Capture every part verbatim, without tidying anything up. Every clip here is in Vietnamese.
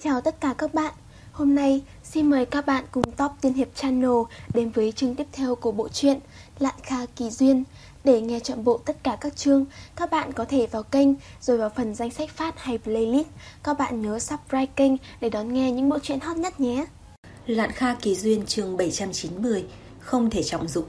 Chào tất cả các bạn. Hôm nay xin mời các bạn cùng Top Tiên Hiệp Channel đến với chương tiếp theo của bộ truyện Lạn Kha Kỳ Duyên. Để nghe trọn bộ tất cả các chương, các bạn có thể vào kênh rồi vào phần danh sách phát hay playlist. Các bạn nhớ subscribe kênh để đón nghe những bộ truyện hot nhất nhé. Lạn Kha Kỳ Duyên chương bảy trăm chín mươi. Không thể trọng dụng.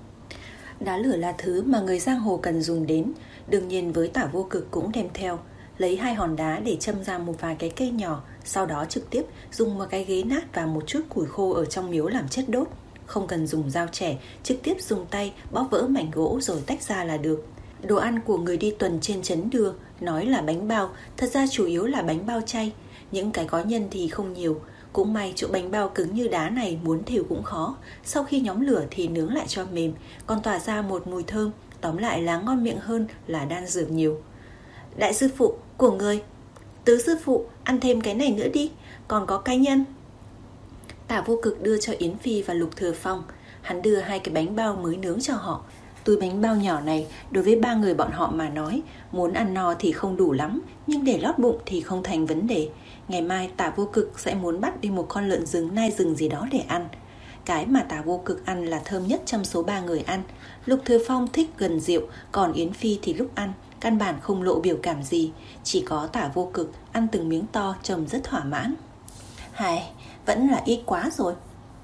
Đá lửa là thứ mà người giang hồ cần dùng đến. Đương nhiên với Tả Vô Cực cũng đem theo. Lấy hai hòn đá để châm ra một vài cái cây nhỏ, sau đó trực tiếp dùng một cái ghế nát và một chút củi khô ở trong miếu làm chất đốt. Không cần dùng dao chẻ, trực tiếp dùng tay bóp vỡ mảnh gỗ rồi tách ra là được. Đồ ăn của người đi tuần trên trấn đưa, nói là bánh bao, thật ra chủ yếu là bánh bao chay. Những cái có nhân thì không nhiều. Cũng may chỗ bánh bao cứng như đá này muốn thêu cũng khó. Sau khi nhóm lửa thì nướng lại cho mềm, còn tỏa ra một mùi thơm. Tóm lại là ngon miệng hơn là đan dược nhiều. Đại sư phụ của người, tứ sư phụ, ăn thêm cái này nữa đi, còn có cái nhân. Tả Vô Cực đưa cho Yến Phi và Lục Thừa Phong. Hắn đưa hai cái bánh bao mới nướng cho họ. Túi bánh bao nhỏ này đối với ba người bọn họ mà nói, muốn ăn no thì không đủ lắm, nhưng để lót bụng thì không thành vấn đề. Ngày mai Tả Vô Cực sẽ muốn bắt đi một con lợn rừng nai rừng gì đó để ăn. Cái mà Tả Vô Cực ăn là thơm nhất trong số ba người ăn. Lục Thừa Phong thích gần rượu, còn Yến Phi thì lúc ăn căn bản không lộ biểu cảm gì. Chỉ có Tả Vô Cực ăn từng miếng to trông rất thỏa mãn. Hài, vẫn là ít quá rồi.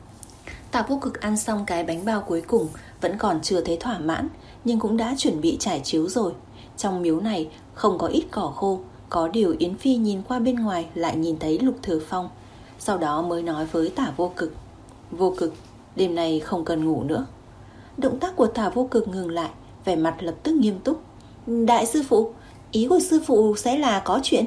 Tả Vô Cực ăn xong cái bánh bao cuối cùng, vẫn còn chưa thấy thỏa mãn, nhưng cũng đã chuẩn bị trải chiếu rồi. Trong miếu này không có ít cỏ khô. Có điều Yến Phi nhìn qua bên ngoài lại nhìn thấy Lục Thừa Phong. Sau đó mới nói với Tả Vô Cực: Vô Cực, đêm nay không cần ngủ nữa. Động tác của Tả Vô Cực ngừng lại, vẻ mặt lập tức nghiêm túc. Đại sư phụ, ý của sư phụ sẽ là có chuyện.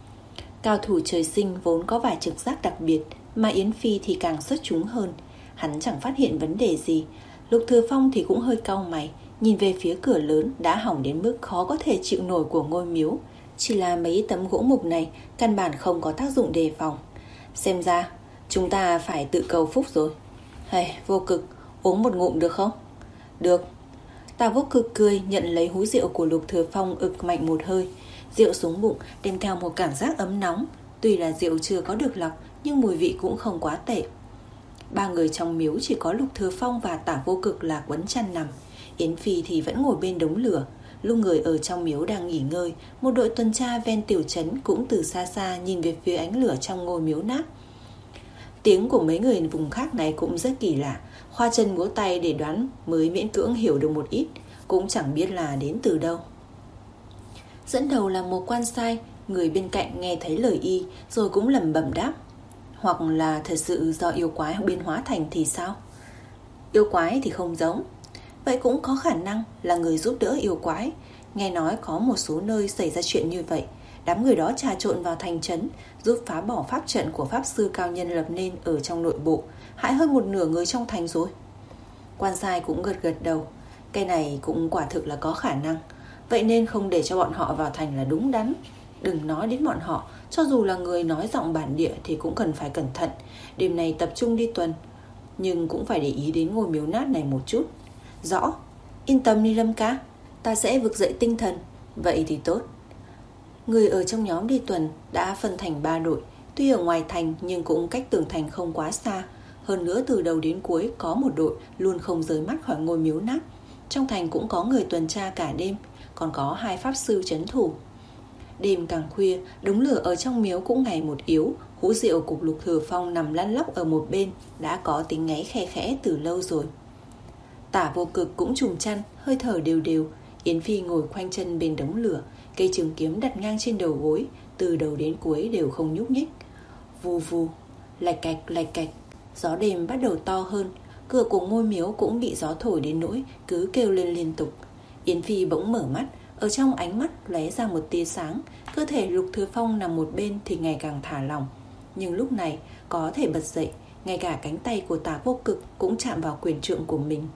Cao thủ trời sinh vốn có vài trực giác đặc biệt, mà Yến Phi thì càng xuất chúng hơn. Hắn chẳng phát hiện vấn đề gì. Lục Thừa Phong thì cũng hơi cau mày, nhìn về phía cửa lớn đã hỏng đến mức khó có thể chịu nổi của ngôi miếu. Chỉ là mấy tấm gỗ mục này căn bản không có tác dụng đề phòng. Xem ra chúng ta phải tự cầu phúc rồi. Hey, Vô Cực, uống một ngụm được không? Được. Tả Vô Cực cười nhận lấy hú rượu của Lục Thừa Phong, ực mạnh một hơi. Rượu xuống bụng đem theo một cảm giác ấm nóng. Tuy là rượu chưa có được lọc, nhưng mùi vị cũng không quá tệ. Ba người trong miếu chỉ có Lục Thừa Phong và Tả Vô Cực là quấn chăn nằm. Yến Phi thì vẫn ngồi bên đống lửa. Lúc người ở trong miếu đang nghỉ ngơi, một đội tuần tra ven tiểu trấn cũng từ xa xa nhìn về phía ánh lửa trong ngôi miếu nát. Tiếng của mấy người vùng khác này cũng rất kỳ lạ. Khoa chân múa tay để đoán mới miễn cưỡng hiểu được một ít, cũng chẳng biết là đến từ đâu. Dẫn đầu là một quan sai, người bên cạnh nghe thấy lời y rồi cũng lẩm bẩm đáp: hoặc là thật sự do yêu quái biến hóa thành thì sao? Yêu quái thì không giống. Vậy cũng có khả năng là người giúp đỡ yêu quái. Nghe nói có một số nơi xảy ra chuyện như vậy. Đám người đó trà trộn vào thành trấn, giúp phá bỏ pháp trận của pháp sư cao nhân lập nên ở trong nội bộ, hại hơn một nửa người trong thành rồi. Quan sai cũng gật gật đầu. Cái này cũng quả thực là có khả năng. Vậy nên không để cho bọn họ vào thành là đúng đắn. Đừng nói đến bọn họ, cho dù là người nói giọng bản địa thì cũng cần phải cẩn thận. Đêm này tập trung đi tuần, nhưng cũng phải để ý đến ngôi miếu nát này một chút. Rõ, yên tâm đi Lâm ca, ta sẽ vực dậy tinh thần. Vậy thì tốt. Người ở trong nhóm đi tuần đã phân thành ba đội. Tuy ở ngoài thành nhưng cũng cách tường thành không quá xa. Hơn nữa từ đầu đến cuối có một đội luôn không rời mắt khỏi ngôi miếu nát. Trong thành cũng có người tuần tra cả đêm, còn có hai pháp sư trấn thủ. Đêm càng khuya, đống lửa ở trong miếu cũng ngày một yếu. Hũ rượu của Lục Thừa Phong nằm lăn lóc ở một bên đã có tiếng ngáy khe khẽ từ lâu rồi. Tả Vô Cực cũng trùm chăn, hơi thở đều đều. Yến Phi ngồi khoanh chân bên đống lửa, cây trường kiếm đặt ngang trên đầu gối, từ đầu đến cuối đều không nhúc nhích. Vù vù, lạch cạch lạch cạch. Gió đêm bắt đầu to hơn. Cửa của ngôi miếu cũng bị gió thổi đến nỗi cứ kêu lên liên tục. Yến Phi bỗng mở mắt, ở trong ánh mắt lóe ra một tia sáng. Cơ thể Lục Thừa Phong nằm một bên thì ngày càng thả lỏng, nhưng lúc này có thể bật dậy. Ngay cả cánh tay của Tả Vô Cực cũng chạm vào quyền trượng của mình.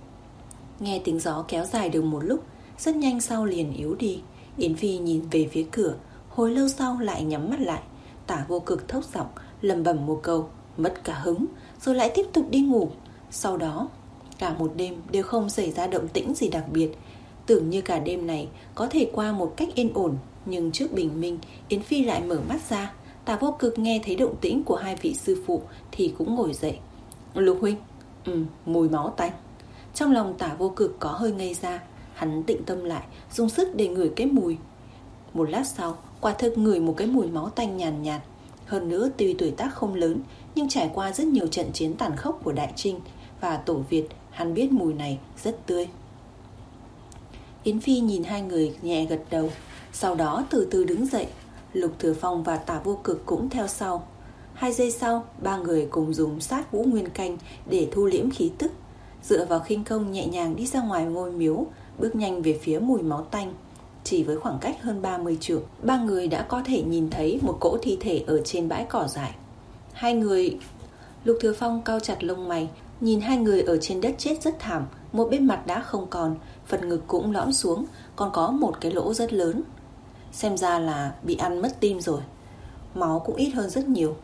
Nghe tiếng gió kéo dài được một lúc, rất nhanh sau liền yếu đi. Yến Phi nhìn về phía cửa, hồi lâu sau lại nhắm mắt lại. Tả Vô Cực thốc giọng lẩm bẩm một câu, mất cả hứng, rồi lại tiếp tục đi ngủ. Sau đó cả một đêm đều không xảy ra động tĩnh gì đặc biệt. Tưởng như cả đêm này có thể qua một cách yên ổn. Nhưng trước bình minh, Yến Phi lại mở mắt ra. Tả Vô Cực nghe thấy động tĩnh của hai vị sư phụ thì cũng ngồi dậy. Lục huynh. Ừ, mùi máu tanh. Trong lòng Tả Vô Cực có hơi ngây ra. Hắn tĩnh tâm lại, dùng sức để ngửi cái mùi. Một lát sau, quả thực ngửi một cái mùi máu tanh nhàn nhạt, nhạt. Hơn nữa tuy tuổi tác không lớn, nhưng trải qua rất nhiều trận chiến tàn khốc của Đại Trinh và Tổ Việt, hắn biết mùi này rất tươi. Yến Phi nhìn hai người nhẹ gật đầu, sau đó từ từ đứng dậy. Lục Thừa Phong và Tả Vô Cực cũng theo sau. Hai giây sau, ba người cùng dùng sát vũ nguyên canh để thu liễm khí tức, dựa vào khinh công nhẹ nhàng đi ra ngoài ngôi miếu, bước nhanh về phía mùi máu tanh. Chỉ với khoảng cách hơn ba mươi trượng, ba người đã có thể nhìn thấy một cỗ thi thể ở trên bãi cỏ dại. Hai người... Lục Thừa Phong cau chặt lông mày, nhìn hai người ở trên đất chết rất thảm. Một bên mặt đã không còn, phần ngực cũng lõm xuống, còn có một cái lỗ rất lớn. Xem ra là bị ăn mất tim rồi. Máu cũng ít hơn rất nhiều.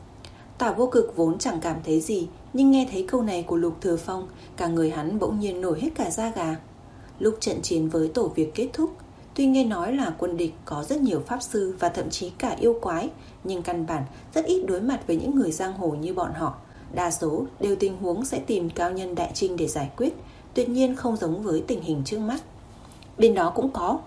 Tả Vô Cực vốn chẳng cảm thấy gì, nhưng nghe thấy câu này của Lục Thừa Phong, cả người hắn bỗng nhiên nổi hết cả da gà. Lúc trận chiến với Tổ Việt kết thúc, tuy nghe nói là quân địch có rất nhiều pháp sư và thậm chí cả yêu quái, nhưng căn bản rất ít đối mặt với những người giang hồ như bọn họ. Đa số đều tình huống sẽ tìm cao nhân Đại Trinh để giải quyết, tuyệt nhiên không giống với tình hình trước mắt. Bên đó cũng có.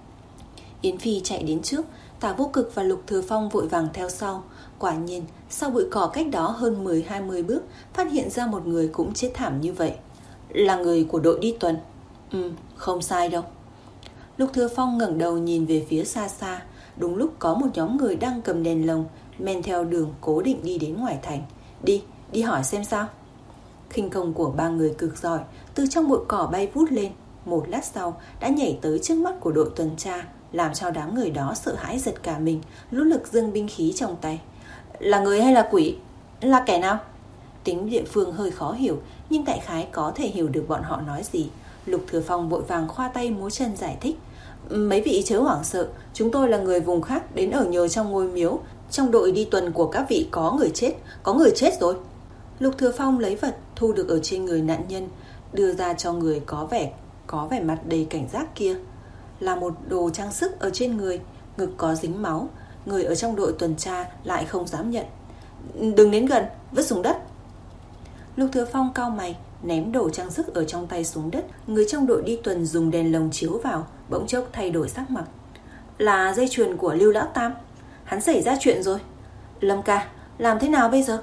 Yến Phi chạy đến trước, Tả Vô Cực và Lục Thừa Phong vội vàng theo sau. Quả nhiên, sau bụi cỏ cách đó hơn mười hai mươi bước, phát hiện ra một người cũng chết thảm như vậy. Là người của đội đi tuần. Ừ, không sai đâu. Lục Thừa Phong ngẩng đầu nhìn về phía xa xa. Đúng lúc có một nhóm người đang cầm đèn lồng men theo đường cố định đi đến ngoài thành. Đi, đi hỏi xem sao. Khinh công của ba người cực giỏi, từ trong bụi cỏ bay vút lên. Một lát sau đã nhảy tới trước mắt của đội tuần tra, làm cho đám người đó sợ hãi giật cả mình, lũ lực giương binh khí trong tay. Là người hay là quỷ? Là kẻ nào? Tính địa phương hơi khó hiểu, nhưng đại khái có thể hiểu được bọn họ nói gì. Lục Thừa Phong vội vàng khoa tay múa chân giải thích. Mấy vị chớ hoảng sợ, chúng tôi là người vùng khác đến ở nhờ trong ngôi miếu. Trong đội đi tuần của các vị có người chết, có người chết rồi. Lục Thừa Phong lấy vật thu được ở trên người nạn nhân, đưa ra cho người có vẻ có vẻ mặt đầy cảnh giác kia. Là một đồ trang sức ở trên người, ngực có dính máu. Người ở trong đội tuần tra lại không dám nhận. Đừng đến gần, vứt xuống đất. Lục Thừa Phong cau mày, ném đồ trang sức ở trong tay xuống đất. Người trong đội đi tuần dùng đèn lồng chiếu vào, bỗng chốc thay đổi sắc mặt. Là dây chuyền của Lưu Lão Tam. Hắn xảy ra chuyện rồi. Lâm ca, làm thế nào bây giờ?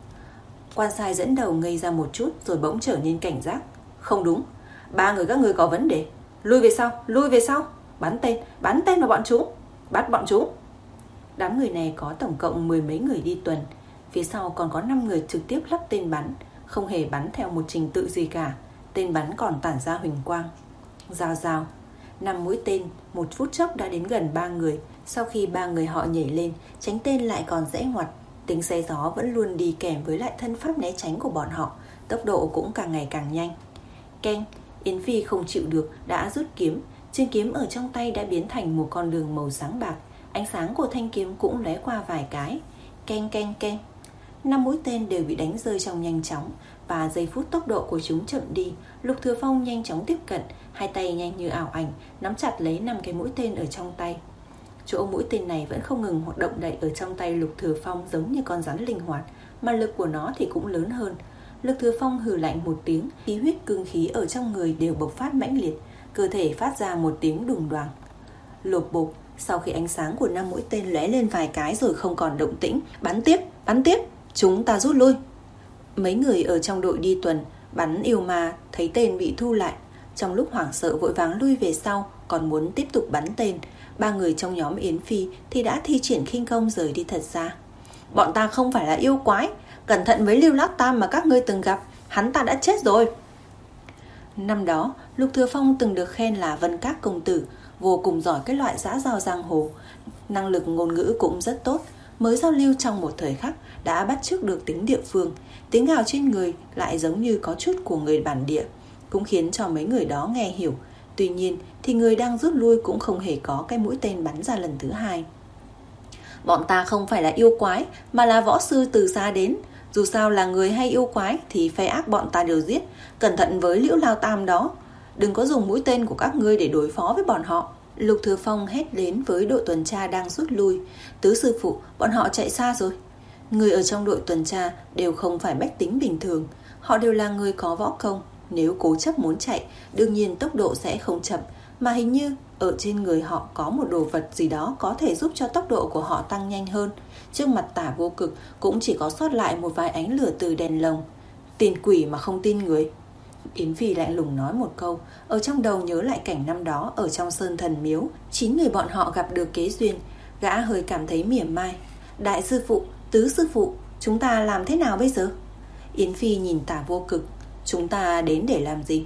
Quan sai dẫn đầu ngây ra một chút, rồi bỗng trở nên cảnh giác. Không đúng, ba người các người có vấn đề. Lui về sau, lui về sau. Bắn tên, bắn tên vào bọn chúng. Bắt bọn chúng. Đám người này có tổng cộng mười mấy người đi tuần. Phía sau còn có năm người trực tiếp lắp tên bắn, không hề bắn theo một trình tự gì cả. Tên bắn còn tản ra huỳnh quang. Rào rào, năm mũi tên một phút chốc đã đến gần ba người. Sau khi ba người họ nhảy lên, tránh tên lại còn dễ ngoặt. Tiếng xe gió vẫn luôn đi kèm với lại thân pháp né tránh của bọn họ. Tốc độ cũng càng ngày càng nhanh. Keng, Yến Phi không chịu được đã rút kiếm. Trên kiếm ở trong tay đã biến thành một con đường màu sáng bạc. Ánh sáng của thanh kiếm cũng lóe qua vài cái. Keng keng keng. Năm mũi tên đều bị đánh rơi trong nhanh chóng, và giây phút tốc độ của chúng chậm đi. Lục Thừa Phong nhanh chóng tiếp cận, hai tay nhanh như ảo ảnh nắm chặt lấy năm cái mũi tên ở trong tay. Chỗ mũi tên này vẫn không ngừng hoạt động đậy ở trong tay Lục Thừa Phong, giống như con rắn linh hoạt, mà lực của nó thì cũng lớn hơn. Lục Thừa Phong hừ lạnh một tiếng, khí huyết cương khí ở trong người đều bộc phát mãnh liệt, cơ thể phát ra một tiếng đùng đoàng. Lột bột. Sau khi ánh sáng của năm mũi tên lóe lên vài cái rồi không còn động tĩnh, bắn tiếp, bắn tiếp, chúng ta rút lui. Mấy người ở trong đội đi tuần bắn yêu ma thấy tên bị thu lại, trong lúc hoảng sợ vội vàng lui về sau, còn muốn tiếp tục bắn tên. Ba người trong nhóm Yến Phi thì đã thi triển khinh công rời đi thật xa. Bọn ta không phải là yêu quái, cẩn thận với Lưu Lão Tam mà các ngươi từng gặp, hắn ta đã chết rồi. Năm đó Lục Thừa Phong từng được khen là Vân Các công tử, vô cùng giỏi cái loại giã giao giang hồ. Năng lực ngôn ngữ cũng rất tốt, mới giao lưu trong một thời khắc đã bắt chước được tính địa phương. Tiếng gào trên người lại giống như có chút của người bản địa, cũng khiến cho mấy người đó nghe hiểu. Tuy nhiên thì người đang rút lui cũng không hề có cái mũi tên bắn ra lần thứ hai. Bọn ta không phải là yêu quái, mà là võ sư từ xa đến. Dù sao là người hay yêu quái thì phe ác bọn ta đều giết. Cẩn thận với Liễu Lao Tam đó, đừng có dùng mũi tên của các ngươi để đối phó với bọn họ. Lục Thừa Phong hét đến với đội tuần tra đang rút lui. Tứ sư phụ, bọn họ chạy xa rồi. Người ở trong đội tuần tra đều không phải bách tính bình thường. Họ đều là người có võ công. Nếu cố chấp muốn chạy, đương nhiên tốc độ sẽ không chậm. Mà hình như ở trên người họ có một đồ vật gì đó có thể giúp cho tốc độ của họ tăng nhanh hơn. Trước mặt Tả Vô Cực cũng chỉ có sót lại một vài ánh lửa từ đèn lồng. Tin quỷ mà không tin người. Yến Phi lạnh lùng nói một câu, ở trong đầu nhớ lại cảnh năm đó ở trong Sơn Thần Miếu, chín người bọn họ gặp được kế duyên. Gã hơi cảm thấy mỉa mai. Đại sư phụ, tứ sư phụ, chúng ta làm thế nào bây giờ? Yến Phi nhìn Tả Vô Cực. Chúng ta đến để làm gì?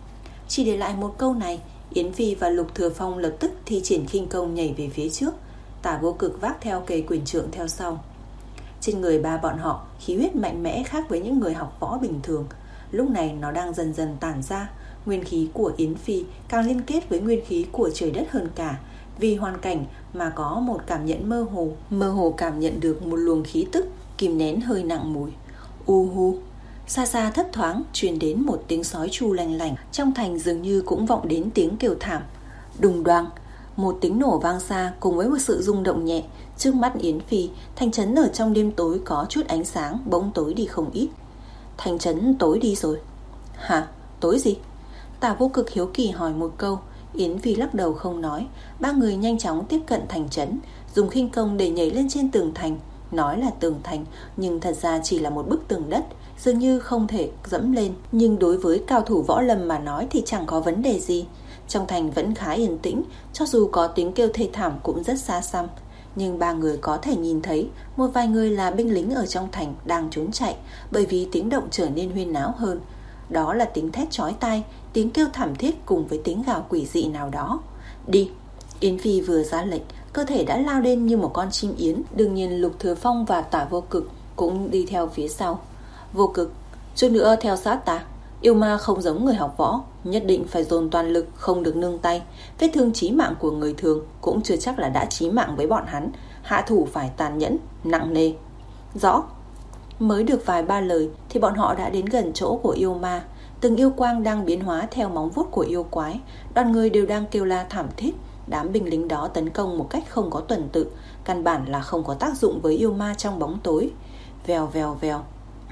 Chỉ để lại một câu này, Yến Phi và Lục Thừa Phong lập tức thi triển khinh công nhảy về phía trước. Tả Vô Cực vác theo cây quyền trượng theo sau. Trên người ba bọn họ khí huyết mạnh mẽ khác với những người học võ bình thường. Lúc này nó đang dần dần tản ra. Nguyên khí của Yến Phi càng liên kết với nguyên khí của trời đất hơn cả. Vì hoàn cảnh mà có một cảm nhận mơ hồ. Mơ hồ cảm nhận được một luồng khí tức kìm nén hơi nặng mùi. U hu. Xa xa thấp thoáng truyền đến một tiếng sói tru lanh lảnh. Trong thành dường như cũng vọng đến tiếng kêu thảm. Đùng đoang. Một tiếng nổ vang xa cùng với một sự rung động nhẹ. Trước mắt Yến Phi, thành trấn ở trong đêm tối có chút ánh sáng bỗng tối đi không ít. Thành trấn tối đi rồi. Hả? Tối gì? Tả Vô Cực hiếu kỳ hỏi một câu. Yến Phi lắc đầu không nói. Ba người nhanh chóng tiếp cận thành trấn, dùng khinh công để nhảy lên trên tường thành. Nói là tường thành, nhưng thật ra chỉ là một bức tường đất, dường như không thể dẫm lên. Nhưng đối với cao thủ võ lâm mà nói thì chẳng có vấn đề gì. Trong thành vẫn khá yên tĩnh, cho dù có tiếng kêu thê thảm cũng rất xa xăm. Nhưng ba người có thể nhìn thấy một vài người là binh lính ở trong thành đang trốn chạy, bởi vì tiếng động trở nên huyên náo hơn. Đó là tiếng thét chói tai, tiếng kêu thảm thiết cùng với tiếng gào quỷ dị nào đó. Đi! Yến Phi vừa ra lệnh, cơ thể đã lao lên như một con chim yến. Đương nhiên Lục Thừa Phong và Tả Vô Cực cũng đi theo phía sau. Vô Cực, chút nữa theo sát ta. Yêu ma không giống người học võ, nhất định phải dồn toàn lực, không được nương tay. Vết thương chí mạng của người thường cũng chưa chắc là đã chí mạng với bọn hắn. Hạ thủ phải tàn nhẫn, nặng nề. Rõ. Mới được vài ba lời thì bọn họ đã đến gần chỗ của yêu ma. Từng yêu quang đang biến hóa theo móng vuốt của yêu quái. Đoàn người đều đang kêu la thảm thiết. Đám binh lính đó tấn công một cách không có tuần tự, căn bản là không có tác dụng với yêu ma trong bóng tối. Vèo vèo vèo.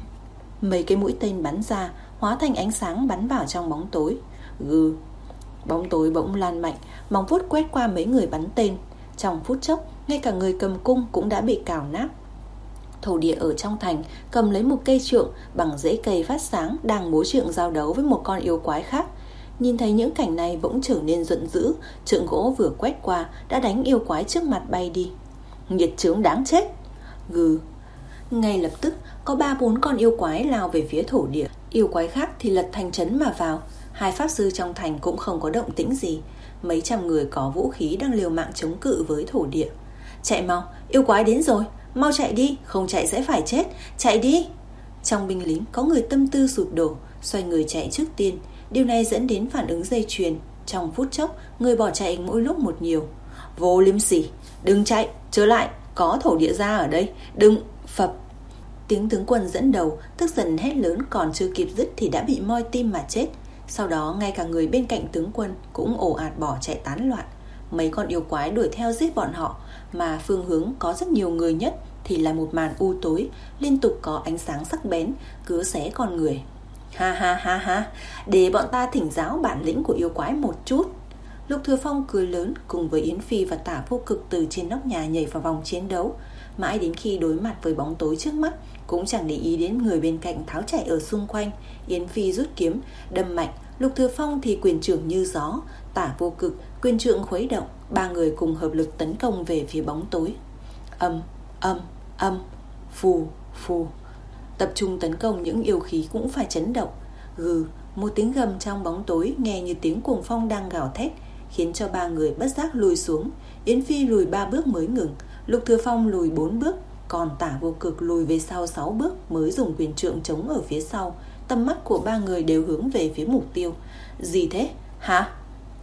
Mấy cái mũi tên bắn ra, hóa thành ánh sáng bắn vào trong bóng tối. Gừ. Bóng tối bỗng lan mạnh, móng vuốt quét qua mấy người bắn tên. Trong phút chốc, ngay cả người cầm cung cũng đã bị cào nát. Thổ địa ở trong thành cầm lấy một cây trượng bằng rễ cây phát sáng, đang múa trượng giao đấu với một con yêu quái khác. Nhìn thấy những cảnh này bỗng trở nên giận dữ. Trượng gỗ vừa quét qua đã đánh yêu quái trước mặt bay đi. Nghiệt chướng đáng chết. Gừ. Ngay lập tức có ba bốn con yêu quái lao về phía thổ địa. Yêu quái khác thì lật thành trấn mà vào. Hai pháp sư trong thành cũng không có động tĩnh gì. Mấy trăm người có vũ khí đang liều mạng chống cự với thổ địa. Chạy mau, yêu quái đến rồi. Mau chạy đi, không chạy sẽ phải chết. Chạy đi. Trong binh lính có người tâm tư sụp đổ, xoay người chạy trước tiên. Điều này dẫn đến phản ứng dây chuyền. Trong phút chốc, người bỏ chạy mỗi lúc một nhiều. Vô liêm sỉ, đừng chạy, trở lại, có thổ địa gia ở đây. Đừng, phập. Tiếng tướng quân dẫn đầu tức giận hét lớn, còn chưa kịp dứt thì đã bị moi tim mà chết. Sau đó ngay cả người bên cạnh tướng quân cũng ồ ạt bỏ chạy tán loạn. Mấy con yêu quái đuổi theo giết bọn họ, mà phương hướng có rất nhiều người nhất thì là một màn u tối, liên tục có ánh sáng sắc bén cứa xé con người. Ha ha ha ha, để bọn ta thỉnh giáo bản lĩnh của yêu quái một chút. Lục Thừa Phong cười lớn cùng với Yến Phi và Tả Vô Cực từ trên nóc nhà nhảy vào vòng chiến đấu. Mãi đến khi đối mặt với bóng tối trước mắt, cũng chẳng để ý đến người bên cạnh tháo chạy ở xung quanh. Yến Phi rút kiếm đâm mạnh, Lục Thừa Phong thì quyền trưởng như gió, Tả Vô Cực quyền trượng khuấy động. Ba người cùng hợp lực tấn công về phía bóng tối. Âm, âm, âm, phù, phù. Tập trung tấn công những yêu khí cũng phải chấn động. Gừ, một tiếng gầm trong bóng tối nghe như tiếng cuồng phong đang gào thét, khiến cho ba người bất giác lùi xuống. Yến Phi lùi ba bước mới ngừng, Lục Thừa Phong lùi bốn bước, còn Tả Vô Cực lùi về sau sáu bước mới dùng quyền trượng chống ở phía sau. Tầm mắt của ba người đều hướng về phía mục tiêu. Gì thế? Hả?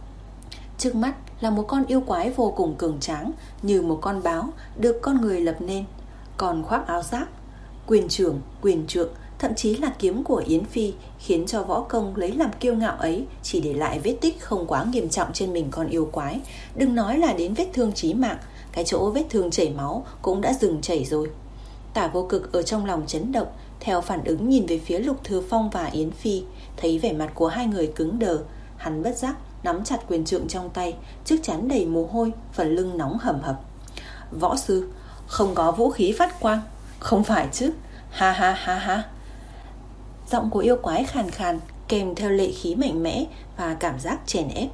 Trước mắt là một con yêu quái vô cùng cường tráng, như một con báo được con người lập nên, còn khoác áo giáp. Quyền trưởng, quyền trượng Thậm chí là kiếm của Yến Phi khiến cho võ công lấy làm kiêu ngạo ấy chỉ để lại vết tích không quá nghiêm trọng trên mình con yêu quái. Đừng nói là đến vết thương chí mạng, cái chỗ vết thương chảy máu cũng đã dừng chảy rồi. Tả Vô Cực ở trong lòng chấn động, theo phản ứng nhìn về phía Lục Thừa Phong và Yến Phi. Thấy vẻ mặt của hai người cứng đờ, hắn bất giác nắm chặt quyền trượng trong tay, trước trán đầy mồ hôi, phần lưng nóng hầm hập. Võ sư, không có vũ khí phát quang? Không phải chứ? Ha ha ha ha. Giọng của yêu quái khàn khàn, kèm theo lệ khí mạnh mẽ và cảm giác chèn ép.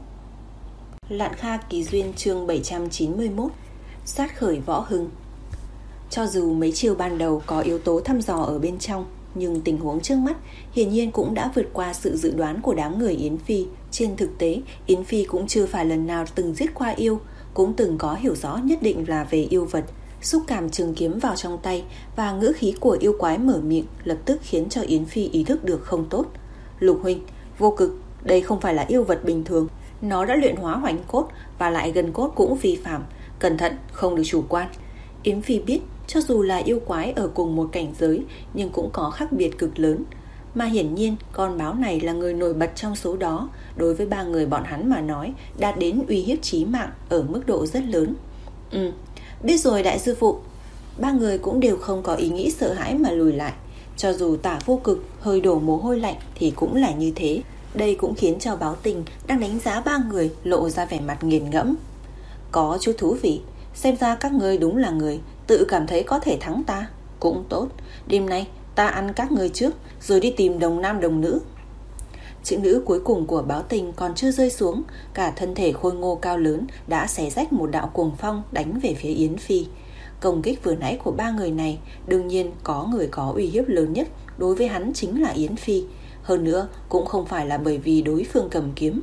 Lạn Kha Kỳ Duyên chương bảy trăm chín mươi mốt. Sát khởi võ hưng. Cho dù mấy chiêu ban đầu có yếu tố thăm dò ở bên trong, nhưng tình huống trước mắt hiển nhiên cũng đã vượt qua sự dự đoán của đám người Yến Phi. Trên thực tế, Yến Phi cũng chưa phải lần nào từng giết qua yêu, cũng từng có hiểu rõ nhất định là về yêu vật. Xúc cảm trường kiếm vào trong tay và ngữ khí của yêu quái mở miệng lập tức khiến cho Yến Phi ý thức được không tốt. Lục huynh, Vô Cực, đây không phải là yêu vật bình thường. Nó đã luyện hóa hoành cốt và lại gần cốt cũng vi phạm. Cẩn thận, không được chủ quan. Yến Phi biết cho dù là yêu quái ở cùng một cảnh giới nhưng cũng có khác biệt cực lớn. Mà hiển nhiên con báo này là người nổi bật trong số đó. Đối với ba người bọn hắn mà nói, đạt đến uy hiếp chí mạng ở mức độ rất lớn. Ừ, biết rồi đại sư phụ. Ba người cũng đều không có ý nghĩ sợ hãi mà lùi lại. Cho dù Tả Vô Cực hơi đổ mồ hôi lạnh thì cũng là như thế. Đây cũng khiến cho Báo Tình đang đánh giá ba người lộ ra vẻ mặt nghiền ngẫm. Có chút thú vị. Xem ra các ngươi đúng là người tự cảm thấy có thể thắng ta. Cũng tốt, đêm nay ta ăn các ngươi trước, rồi đi tìm đồng nam đồng nữ. Chữ nữ cuối cùng của Báo Tình còn chưa rơi xuống, cả thân thể khôi ngô cao lớn đã xé rách một đạo cuồng phong đánh về phía Yến Phi. Công kích vừa nãy của ba người này, đương nhiên có người có uy hiếp lớn nhất đối với hắn chính là Yến Phi. Hơn nữa cũng không phải là bởi vì đối phương cầm kiếm.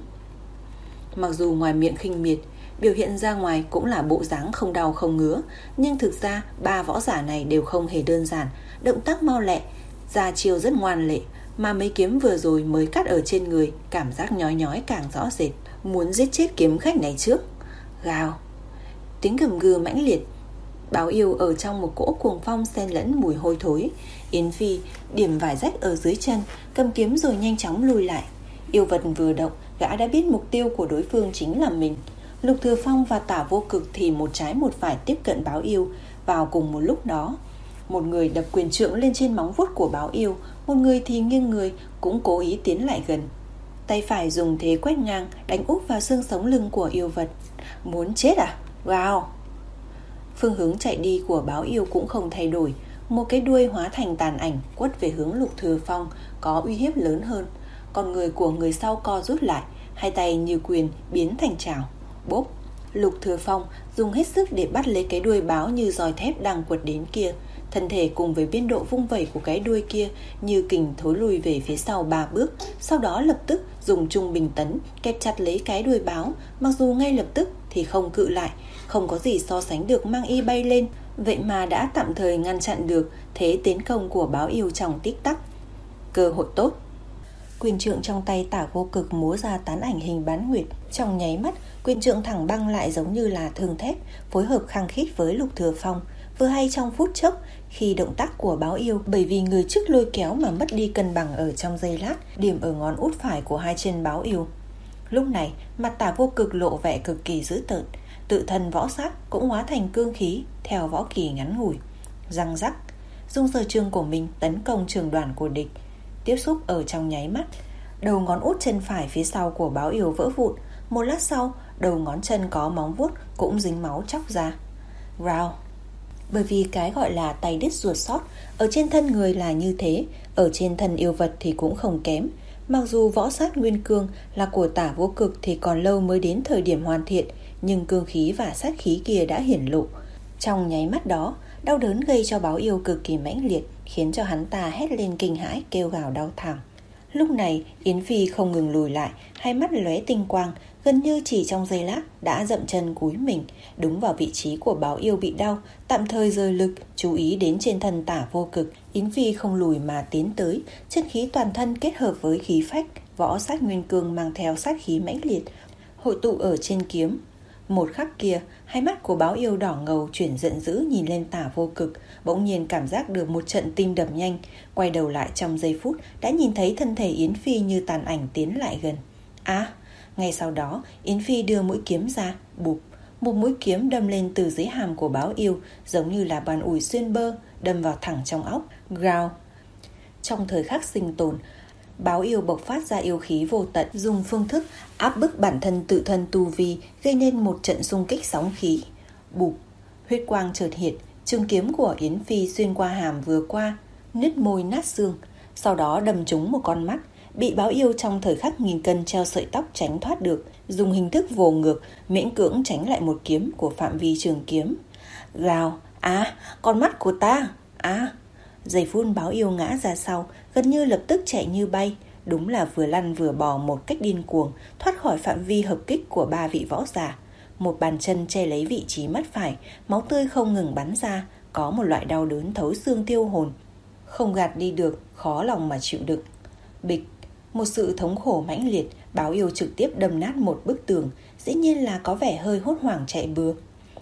Mặc dù ngoài miệng khinh miệt, biểu hiện ra ngoài cũng là bộ dáng không đau không ngứa, nhưng thực ra ba võ giả này đều không hề đơn giản, động tác mau lẹ, ra chiêu rất ngoan lệ. Mà mấy kiếm vừa rồi mới cắt ở trên người, cảm giác nhói nhói càng rõ rệt. Muốn giết chết kiếm khách này trước. Gào. Tiếng gầm gừ mãnh liệt. Báo yêu ở trong một cỗ cuồng phong xen lẫn mùi hôi thối. Yến Phi điểm vài rách ở dưới chân, cầm kiếm rồi nhanh chóng lùi lại. Yêu vật vừa động, gã đã biết mục tiêu của đối phương chính là mình. Lục Thừa Phong và Tả Vô Cực thì một trái một phải tiếp cận báo yêu vào cùng một lúc đó. Một người đập quyền trượng lên trên móng vuốt của báo yêu, một người thì nghiêng người cũng cố ý tiến lại gần. Tay phải dùng thế quét ngang đánh úp vào xương sống lưng của yêu vật. Muốn chết à? Wow! Phương hướng chạy đi của báo yêu cũng không thay đổi. Một cái đuôi hóa thành tàn ảnh quất về hướng Lục Thừa Phong, có uy hiếp lớn hơn. Còn người của người sau co rút lại, hai tay như quyền biến thành chảo. Bốp! Lục Thừa Phong dùng hết sức để bắt lấy cái đuôi báo như roi thép đang quật đến kia. Thân thể cùng với biên độ vung vẩy của cái đuôi kia như kình thối lùi về phía sau ba bước. Sau đó lập tức dùng trung bình tấn kẹp chặt lấy cái đuôi báo. Mặc dù ngay lập tức thì không cự lại, không có gì so sánh được mang y bay lên, vậy mà đã tạm thời ngăn chặn được thế tiến công của báo yêu trong tích tắc. Cơ hội tốt. Quyền trượng trong tay Tả Vô Cực múa ra tán ảnh hình bán nguyệt. Trong nháy mắt, quyền trượng thẳng băng lại giống như là thương thép, phối hợp khăng khít với Lục Thừa Phong. Vừa hay trong phút chốc, khi động tác của báo yêu bởi vì người trước lôi kéo mà mất đi cân bằng ở trong giây lát, điểm ở ngón út phải của hai chân báo yêu. Lúc này, mặt Tả Vô Cực lộ vẻ cực kỳ dữ tợn, tự thân võ sát cũng hóa thành cương khí theo võ kỳ ngắn ngủi. Răng rắc, dùng sở trường của mình tấn công trường đoàn của địch. Tiếp xúc ở trong nháy mắt, đầu ngón út chân phải phía sau của báo yêu vỡ vụn. Một lát sau, đầu ngón chân có móng vuốt cũng dính máu chóc ra. Rào. Bởi vì cái gọi là tay đứt ruột sót ở trên thân người là như thế, ở trên thân yêu vật thì cũng không kém. Mặc dù võ sát nguyên cương là của Tả Vô Cực thì còn lâu mới đến thời điểm hoàn thiện, nhưng cương khí và sát khí kia đã hiển lộ. Trong nháy mắt đó, đau đớn gây cho báo yêu cực kỳ mãnh liệt, khiến cho hắn ta hét lên kinh hãi, kêu gào đau thảm. Lúc này Yến Phi không ngừng lùi lại, hai mắt lóe tinh quang, gần như chỉ trong giây lát đã dậm chân cúi mình, đúng vào vị trí của báo yêu bị đau, tạm thời rời lực, chú ý đến trên thân Tả Vô Cực. Yến Phi không lùi mà tiến tới, chân khí toàn thân kết hợp với khí phách, võ sát nguyên cương mang theo sát khí mãnh liệt, hội tụ ở trên kiếm. Một khắc kia, hai mắt của Báo Yêu đỏ ngầu chuyển giận dữ nhìn lên Tả Vô Cực, bỗng nhiên cảm giác được một trận tim đập nhanh, quay đầu lại trong giây phút đã nhìn thấy thân thể Yến Phi như tàn ảnh tiến lại gần. À, ngay sau đó, Yến Phi đưa mũi kiếm ra, bụp, một mũi kiếm đâm lên từ dưới hàm của Báo Yêu, giống như là bàn ủi xuyên bơ, đâm vào thẳng trong óc. Growl. Trong thời khắc sinh tồn, Báo Yêu bộc phát ra yêu khí vô tận, dùng phương thức áp bức bản thân tự thân tu vi, gây nên một trận xung kích sóng khí. Bụp, huyết quang chợt hiện, trường kiếm của Yến Phi xuyên qua hàm vừa qua, nứt môi nát xương, sau đó đâm trúng một con mắt, bị Báo Yêu trong thời khắc nghìn cân treo sợi tóc tránh thoát được, dùng hình thức vồ ngược, miễn cưỡng tránh lại một kiếm của phạm vi trường kiếm. Gào, à, con mắt của ta, à. Giây phút Báo Yêu ngã ra sau, gần như lập tức chạy như bay, đúng là vừa lăn vừa bò một cách điên cuồng, thoát khỏi phạm vi hợp kích của ba vị võ giả. Một bàn chân che lấy vị trí mắt phải, máu tươi không ngừng bắn ra, có một loại đau đớn thấu xương tiêu hồn, không gạt đi được, khó lòng mà chịu đựng. Bịch, một sự thống khổ mãnh liệt, Báo Yêu trực tiếp đâm nát một bức tường, dĩ nhiên là có vẻ hơi hốt hoảng chạy bừa.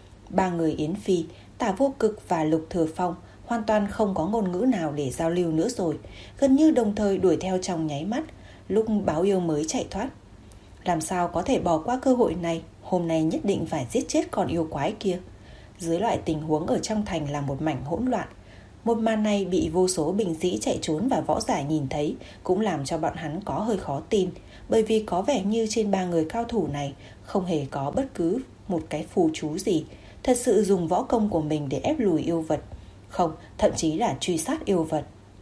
Ba người Yến Phi, Tả Vô Cực và Lục Thừa Phong hoàn toàn không có ngôn ngữ nào để giao lưu nữa rồi, gần như đồng thời đuổi theo trong nháy mắt, lúc Báo Yêu mới chạy thoát. Làm sao có thể bỏ qua cơ hội này, hôm nay nhất định phải giết chết con yêu quái kia. Dưới loại tình huống ở trong thành là một mảnh hỗn loạn, một màn này bị vô số binh sĩ chạy trốn và võ giả nhìn thấy cũng làm cho bọn hắn có hơi khó tin, bởi vì có vẻ như trên ba người cao thủ này không hề có bất cứ một cái phù chú gì, thật sự dùng võ công của mình để ép lùi yêu vật, không, thậm chí là truy sát yêu vật.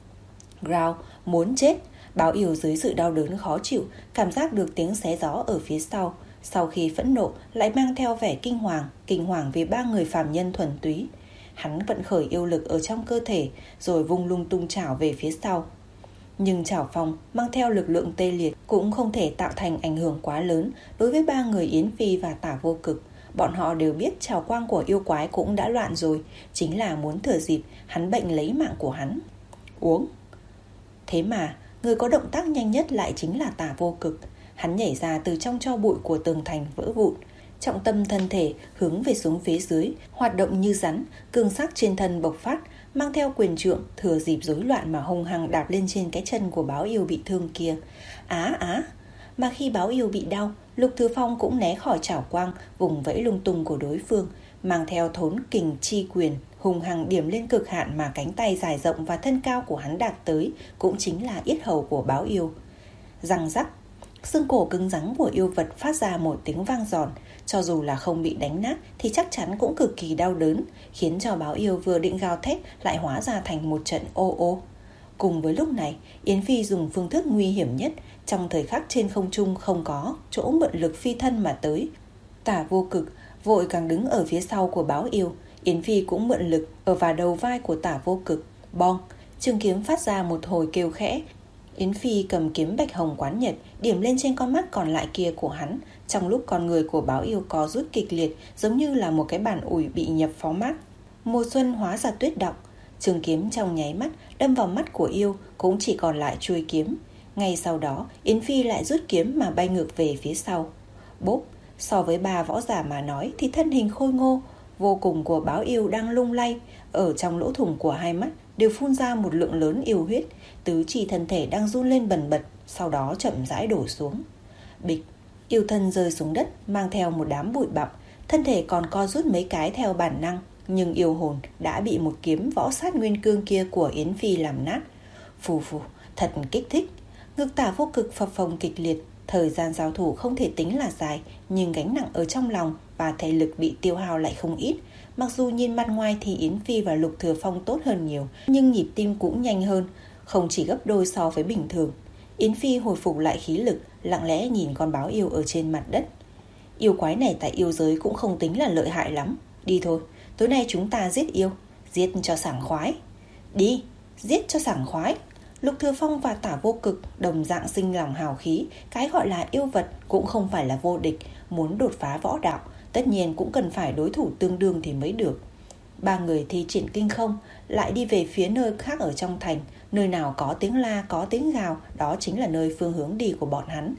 Growl, muốn chết. Báo Yêu dưới sự đau đớn khó chịu, cảm giác được tiếng xé gió ở phía sau, sau khi phẫn nộ lại mang theo vẻ kinh hoàng, kinh hoàng vì ba người phàm nhân thuần túy. Hắn vận khởi yêu lực ở trong cơ thể, rồi vung lung tung chảo về phía sau. Nhưng chảo phong mang theo lực lượng tê liệt cũng không thể tạo thành ảnh hưởng quá lớn đối với ba người Yến Phi và Tả Vô Cực. Bọn họ đều biết trảo quang của yêu quái cũng đã loạn rồi, chính là muốn thừa dịp hắn bệnh lấy mạng của hắn. Uống. Thế mà người có động tác nhanh nhất lại chính là Tả Vô Cực. Hắn nhảy ra từ trong tro bụi của tường thành vỡ vụn, trọng tâm thân thể hướng về xuống phía dưới, hoạt động như rắn, cương sắc trên thân bộc phát, mang theo quyền trượng, thừa dịp rối loạn mà hung hăng đạp lên trên cái chân của Báo Yêu bị thương kia. Á á! Mà khi Báo Yêu bị đau, Lục Thừa Phong cũng né khỏi chảo quang, vùng vẫy lung tung của đối phương, mang theo thốn kình chi quyền, hung hăng điểm lên cực hạn mà cánh tay dài rộng và thân cao của hắn đạt tới, cũng chính là yết hầu của Báo Yêu. Răng rắc, xương cổ cứng rắn của yêu vật phát ra một tiếng vang giòn, cho dù là không bị đánh nát thì chắc chắn cũng cực kỳ đau đớn, khiến cho Báo Yêu vừa định gào thét lại hóa ra thành một trận ô ô. Cùng với lúc này, Yến Phi dùng phương thức nguy hiểm nhất, trong thời khắc trên không trung không có chỗ mượn lực phi thân mà tới. Tả Vô Cực vội càng đứng ở phía sau của Báo Yêu, Yến Phi cũng mượn lực ở vào đầu vai của Tả Vô Cực. Bong, trường kiếm phát ra một hồi kêu khẽ. Yến Phi cầm kiếm bạch hồng quán nhật điểm lên trên con mắt còn lại kia của hắn, trong lúc con người của Báo Yêu có rút kịch liệt, giống như là một cái bàn ủi bị nhập phó mát. Mùa xuân hóa ra tuyết động, trường kiếm trong nháy mắt đâm vào mắt của yêu, cũng chỉ còn lại chuôi kiếm. Ngay sau đó, Yến Phi lại rút kiếm mà bay ngược về phía sau. Bốp, so với ba võ giả mà nói thì thân hình khôi ngô vô cùng của Báo Yêu đang lung lay, ở trong lỗ thủng của hai mắt đều phun ra một lượng lớn yêu huyết, tứ chi thân thể đang run lên bần bật, sau đó chậm rãi đổ xuống. Bịch, yêu thân rơi xuống đất mang theo một đám bụi bặm, thân thể còn co rút mấy cái theo bản năng, nhưng yêu hồn đã bị một kiếm võ sát nguyên cương kia của Yến Phi làm nát. Phù phù, thật kích thích. Ngực Tả Vô Cực phập phồng kịch liệt, thời gian giao thủ không thể tính là dài, nhưng gánh nặng ở trong lòng và thể lực bị tiêu hao lại không ít. Mặc dù nhìn mặt ngoài thì Yến Phi và Lục Thừa Phong tốt hơn nhiều, nhưng nhịp tim cũng nhanh hơn, không chỉ gấp đôi so với bình thường. Yến Phi hồi phục lại khí lực, lặng lẽ nhìn con Báo Yêu ở trên mặt đất. Yêu quái này tại yêu giới cũng không tính là lợi hại lắm. Đi thôi, tối nay chúng ta giết yêu, giết cho sảng khoái. Đi, giết cho sảng khoái. Lục Thừa Phong và Tả Vô Cực đồng dạng sinh lòng hào khí. Cái gọi là yêu vật cũng không phải là vô địch, muốn đột phá võ đạo tất nhiên cũng cần phải đối thủ tương đương thì mới được. Ba người thi triển kinh không, lại đi về phía nơi khác ở trong thành. Nơi nào có tiếng la, có tiếng gào, đó chính là nơi phương hướng đi của bọn hắn.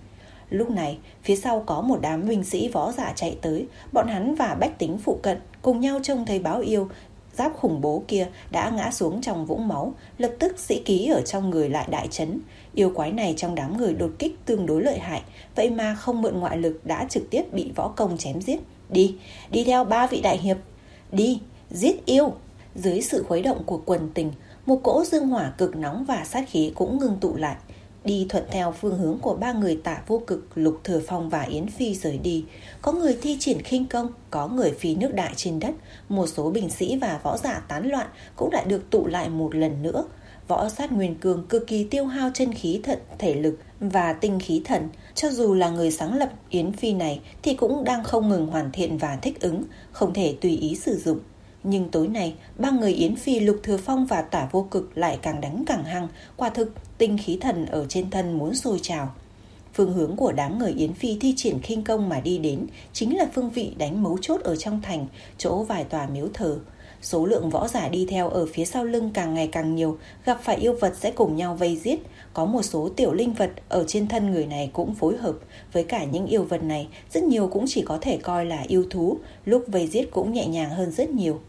Lúc này, phía sau có một đám binh sĩ võ giả chạy tới, bọn hắn và bách tính phụ cận cùng nhau trông thấy báo yêu giáp khủng bố kia đã ngã xuống trong vũng máu, lập tức sĩ khí ở trong người lại đại chấn. Yêu quái này trong đám người đột kích tương đối lợi hại, vậy mà không mượn ngoại lực đã trực tiếp bị võ công chém giết. Đi, đi theo ba vị đại hiệp, đi, giết yêu. Dưới sự khuấy động của quần tình, một cỗ dương hỏa cực nóng và sát khí cũng ngưng tụ lại. Đi thuận theo phương hướng của ba người Tả Vô Cực, Lục Thừa Phong và Yến Phi rời đi. Có người thi triển khinh công, có người phi nước đại trên đất. Một số binh sĩ và võ giả tán loạn cũng lại được tụ lại một lần nữa. Võ sát Nguyên Cương cực kỳ tiêu hao chân khí thận, thể lực và tinh khí thần. Cho dù là người sáng lập Yến Phi này thì cũng đang không ngừng hoàn thiện và thích ứng, không thể tùy ý sử dụng. Nhưng tối nay, ba người Yến Phi, Lục Thừa Phong và Tả Vô Cực lại càng đánh càng hăng, quả thực tinh khí thần ở trên thân muốn sôi trào. Phương hướng của đám người Yến Phi thi triển khinh công mà đi đến chính là phương vị đánh mấu chốt ở trong thành, chỗ vài tòa miếu thờ. Số lượng võ giả đi theo ở phía sau lưng càng ngày càng nhiều, gặp phải yêu vật sẽ cùng nhau vây giết. Có một số tiểu linh vật ở trên thân người này cũng phối hợp. Với cả những yêu vật này, rất nhiều cũng chỉ có thể coi là yêu thú, lúc vây giết cũng nhẹ nhàng hơn rất nhiều.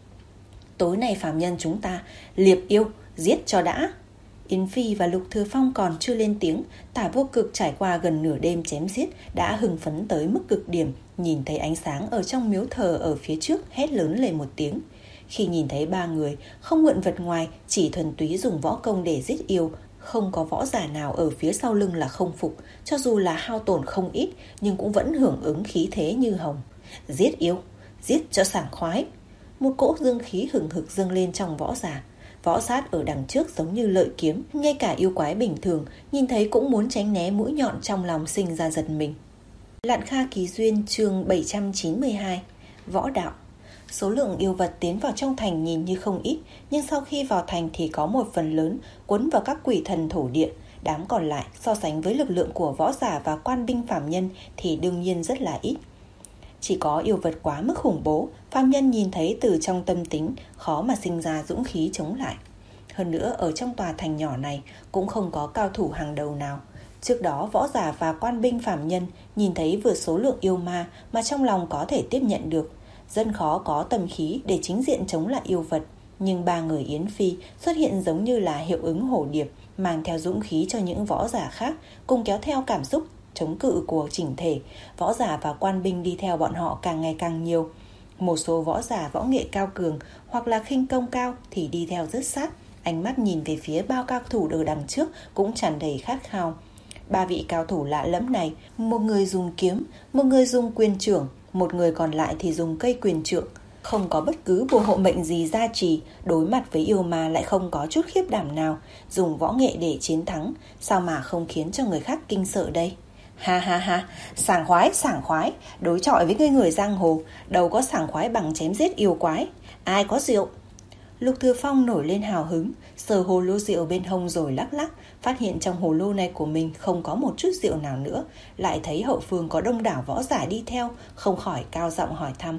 Tối nay phàm nhân chúng ta liệp yêu, giết cho đã. Yến Phi và Lục Thừa Phong còn chưa lên tiếng, Tả Vô Cực trải qua gần nửa đêm chém giết đã hưng phấn tới mức cực điểm, nhìn thấy ánh sáng ở trong miếu thờ ở phía trước hét lớn lên một tiếng. Khi nhìn thấy ba người không mượn vật ngoài, chỉ thuần túy dùng võ công để giết yêu, không có võ giả nào ở phía sau lưng là không phục, cho dù là hao tổn không ít nhưng cũng vẫn hưởng ứng khí thế như hồng. Giết yêu, giết cho sảng khoái. Một cỗ dương khí hừng hực dâng lên trong võ giả. Võ sát ở đằng trước giống như lợi kiếm, ngay cả yêu quái bình thường nhìn thấy cũng muốn tránh né mũi nhọn, trong lòng sinh ra giật mình. Lạn Kha Kỳ Duyên chương bảy trăm chín mươi hai. Võ đạo. Số lượng yêu vật tiến vào trong thành nhìn như không ít, nhưng sau khi vào thành thì có một phần lớn quấn vào các quỷ thần thổ địa. Đám còn lại so sánh với lực lượng của võ giả và quan binh phàm nhân thì đương nhiên rất là ít. Chỉ có yêu vật quá mức khủng bố, phàm nhân nhìn thấy từ trong tâm tính khó mà sinh ra dũng khí chống lại. Hơn nữa ở trong tòa thành nhỏ này cũng không có cao thủ hàng đầu nào. Trước đó võ giả và quan binh phàm nhân nhìn thấy vừa số lượng yêu ma mà trong lòng có thể tiếp nhận được. Dân khó có tâm khí để chính diện chống lại yêu vật. Nhưng ba người Yến Phi xuất hiện giống như là hiệu ứng hổ điệp, mang theo dũng khí cho những võ giả khác, cùng kéo theo cảm xúc chống cự của chỉnh thể. Võ giả và quan binh đi theo bọn họ càng ngày càng nhiều. Một số võ giả võ nghệ cao cường hoặc là khinh công cao thì đi theo rất sát, ánh mắt nhìn về phía bao cao thủ ở đằng trước cũng tràn đầy khát khao. Ba vị cao thủ lạ lẫm này, một người dùng kiếm, một người dùng quyền trưởng, một người còn lại thì dùng cây quyền trượng. Không có bất cứ bùa hộ mệnh gì gia trì, đối mặt với yêu ma lại không có chút khiếp đảm nào. Dùng võ nghệ để chiến thắng, sao mà không khiến cho người khác kinh sợ đây? Ha ha ha, sảng khoái, sảng khoái, đối chọi với người người giang hồ, đâu có sảng khoái bằng chém giết yêu quái. Ai có rượu? Lục Thừa Phong nổi lên hào hứng, sờ hồ lô rượu bên hông rồi lắc lắc, phát hiện trong hồ lô này của mình không có một chút rượu nào nữa, lại thấy hậu phương có đông đảo võ giả đi theo, không khỏi cao giọng hỏi thăm.